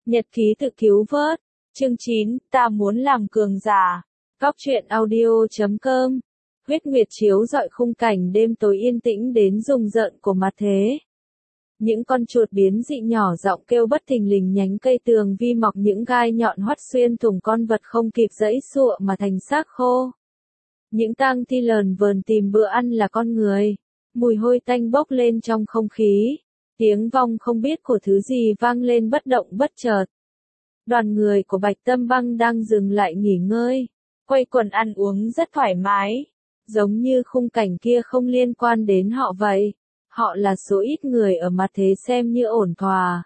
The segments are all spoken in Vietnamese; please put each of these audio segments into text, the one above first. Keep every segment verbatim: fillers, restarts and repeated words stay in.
Nhật ký tự cứu vớt. Chương chín, ta muốn làm cường giả. Góc truyện audio chấm com. Huyết nguyệt chiếu rọi khung cảnh đêm tối yên tĩnh đến rùng rợn của mặt thế. Những con chuột biến dị nhỏ giọng kêu bất thình lình, nhánh cây tường vi mọc những gai nhọn hoắt xuyên thủng con vật không kịp giãy giụa mà thành xác khô. Những tang thi lờn vờn tìm bữa ăn là con người. Mùi hôi tanh bốc lên trong không khí. Tiếng vong không biết của thứ gì vang lên bất động bất chợt. Đoàn người của Bạch Tâm Băng đang dừng lại nghỉ ngơi, quây quần ăn uống rất thoải mái, giống như khung cảnh kia không liên quan đến họ vậy. Họ là số ít người ở mặt thế xem như ổn thỏa.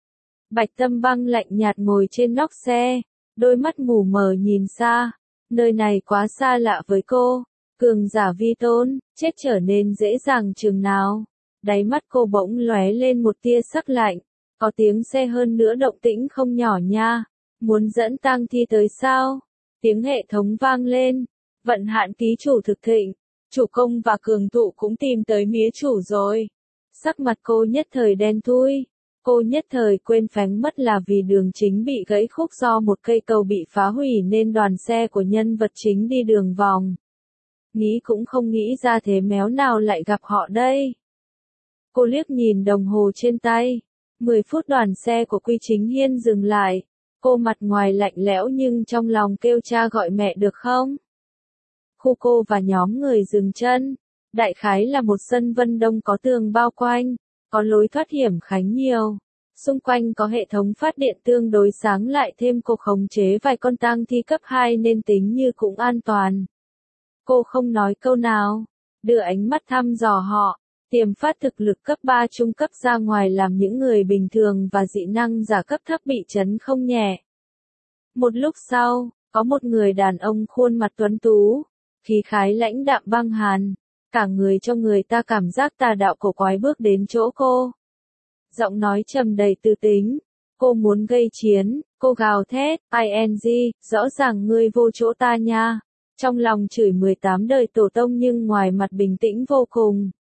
Bạch Tâm Băng lạnh nhạt ngồi trên nóc xe, đôi mắt mù mờ nhìn xa. Nơi này quá xa lạ với cô. Cường giả vi tôn, chết trở nên dễ dàng chừng nào. Đáy mắt cô bỗng lóe lên một tia sắc lạnh. Có tiếng xe hơn nữa, động tĩnh không nhỏ nha. Muốn dẫn tang thi tới sao? Tiếng hệ thống vang lên. Vận Hạn ký chủ thực thịnh. Chủ công và cường tụ cũng tìm tới mía chủ rồi. Sắc mặt cô nhất thời đen thui. Cô nhất thời quên phánh mất là vì đường chính bị gãy khúc do một cây cầu bị phá hủy nên đoàn xe của nhân vật chính đi đường vòng. Nghĩ cũng không nghĩ ra thế méo nào lại gặp họ đây. Cô liếc nhìn đồng hồ trên tay. mười phút đoàn xe của Quy Chính Hiên dừng lại. Cô mặt ngoài lạnh lẽo nhưng trong lòng kêu cha gọi mẹ được không? Khu cô và nhóm người dừng chân. Đại khái là một sân Vân Đông có tường bao quanh, có lối thoát hiểm khánh nhiều. Xung quanh có hệ thống phát điện tương đối sáng, lại thêm cô khống chế vài con tang thi cấp hai nên tính như cũng an toàn. Cô không nói câu nào, đưa ánh mắt thăm dò họ. Tiềm phát thực lực cấp ba trung cấp ra ngoài làm những người bình thường và dị năng giả cấp thấp bị chấn không nhẹ. Một lúc sau, có một người đàn ông khuôn mặt tuấn tú, khí khái lãnh đạm băng hàn, cả người cho người ta cảm giác tà đạo cổ quái bước đến chỗ cô. Giọng nói trầm đầy tư tính, cô muốn gây chiến, cô gào thét, i en giê, rõ ràng ngươi vô chỗ ta nha. Trong lòng chửi mười tám đời tổ tông nhưng ngoài mặt bình tĩnh vô cùng.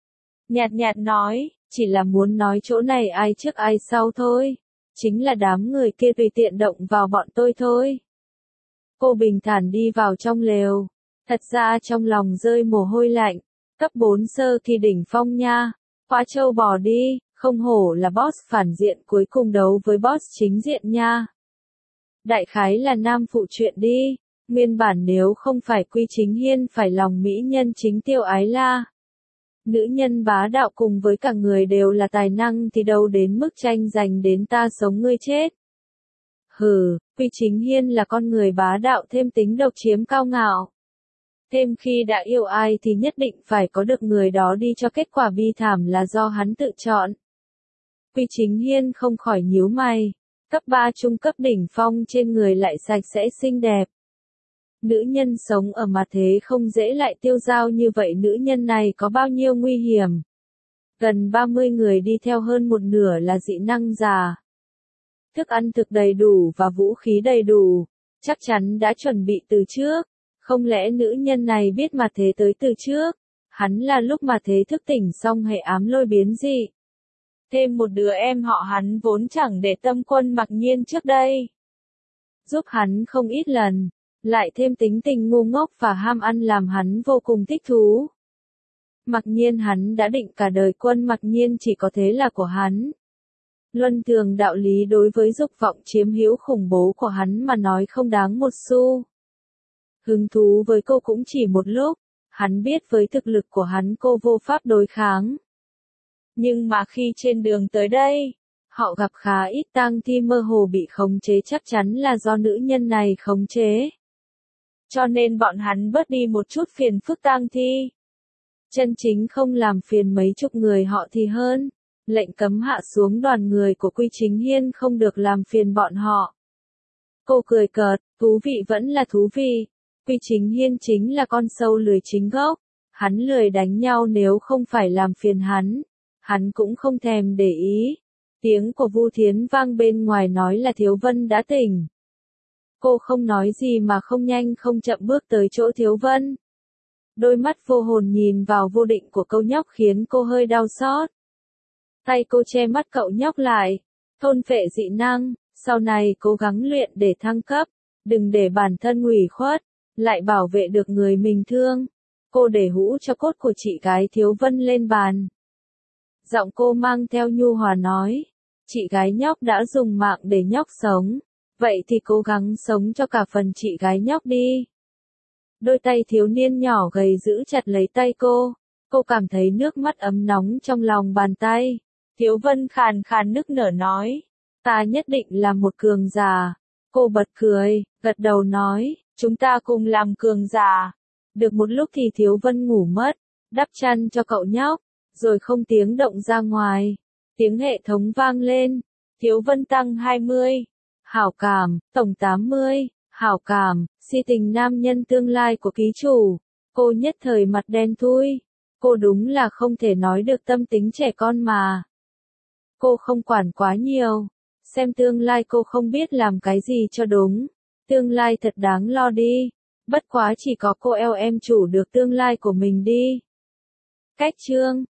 Nhạt nhạt nói, chỉ là muốn nói chỗ này ai trước ai sau thôi. Chính là đám người kia tùy tiện động vào bọn tôi thôi. Cô bình thản đi vào trong lều. Thật ra trong lòng rơi mồ hôi lạnh. Cấp bốn sơ kỳ đỉnh phong nha. Quá trâu bò đi, không hổ là boss phản diện cuối cùng đấu với boss chính diện nha. Đại khái là nam phụ chuyện đi. Nguyên bản nếu không phải Quy Chính Hiên phải lòng mỹ nhân chính Tiêu Ái La. Nữ nhân bá đạo cùng với cả người đều là tài năng thì đâu đến mức tranh giành đến ta sống ngươi chết. Hừ, Quy Chính Hiên là con người bá đạo thêm tính độc chiếm cao ngạo. Thêm khi đã yêu ai thì nhất định phải có được người đó đi cho kết quả bi thảm là do hắn tự chọn. Quy Chính Hiên không khỏi nhíu mày. Cấp ba trung cấp đỉnh phong trên người lại sạch sẽ xinh đẹp. Nữ nhân sống ở mặt thế không dễ lại tiêu dao như vậy, nữ nhân này có bao nhiêu nguy hiểm. Gần ba mươi người đi theo, hơn một nửa là dị năng giả. Thức ăn thực đầy đủ và vũ khí đầy đủ, chắc chắn đã chuẩn bị từ trước. Không lẽ nữ nhân này biết mặt thế tới từ trước? Hắn là lúc mặt thế thức tỉnh xong hệ ám lôi biến dị. Thêm một đứa em họ hắn vốn chẳng để tâm quân Mặc Nhiên trước đây. Giúp hắn không ít lần. Lại thêm tính tình ngu ngốc và ham ăn làm hắn vô cùng thích thú. Mặc nhiên hắn đã định cả đời quân Mặc Nhiên chỉ có thế là của hắn. Luân thường đạo lý đối với dục vọng chiếm hữu khủng bố của hắn mà nói không đáng một xu. Hứng thú với cô cũng chỉ một lúc, hắn biết với thực lực của hắn cô vô pháp đối kháng. Nhưng mà khi trên đường tới đây, họ gặp khá ít tang thi mơ hồ bị khống chế, chắc chắn là do nữ nhân này khống chế. Cho nên bọn hắn bớt đi một chút phiền phức tang thi. Chân chính không làm phiền mấy chục người họ thì hơn. Lệnh cấm hạ xuống đoàn người của Quy Chính Hiên không được làm phiền bọn họ. Cô cười cợt, thú vị vẫn là thú vị. Quy Chính Hiên chính là con sâu lười chính gốc. Hắn lười đánh nhau, nếu không phải làm phiền hắn. Hắn cũng không thèm để ý. Tiếng của Vu Thiến vang bên ngoài nói là Thiếu Vân đã tỉnh. Cô không nói gì mà không nhanh không chậm bước tới chỗ Thiếu Vân. Đôi mắt vô hồn nhìn vào vô định của câu nhóc khiến cô hơi đau xót. Tay cô che mắt cậu nhóc lại. Thôn phệ dị năng, Sau này cố gắng luyện để thăng cấp, đừng để bản thân ủy khuất, lại bảo vệ được người mình thương. Cô để hũ cho cốt của chị gái Thiếu Vân lên bàn. Giọng cô mang theo nhu hòa nói, chị gái nhóc đã dùng mạng để nhóc sống, vậy thì cố gắng sống cho cả phần chị gái nhóc đi. Đôi tay thiếu niên nhỏ gầy giữ chặt lấy tay cô, cô cảm thấy nước mắt ấm nóng trong lòng bàn tay. Thiếu Vân khàn khàn nức nở nói, ta nhất định là một cường giả. Cô bật cười, gật đầu nói, chúng ta cùng làm cường giả. Được một lúc thì Thiếu Vân ngủ mất, đắp chăn cho cậu nhóc, rồi không tiếng động ra ngoài. Tiếng hệ thống vang lên, Thiếu Vân tăng hai mươi, hảo cảm, tổng tám mươi, hảo cảm, si tình nam nhân tương lai của ký chủ. Cô nhất thời mặt đen thui, cô đúng là không thể nói được tâm tính trẻ con mà. Cô không quản quá nhiều, xem tương lai cô không biết làm cái gì cho đúng. Tương lai thật đáng lo đi, bất quá chỉ có cô eo em chủ được tương lai của mình đi. Cách chương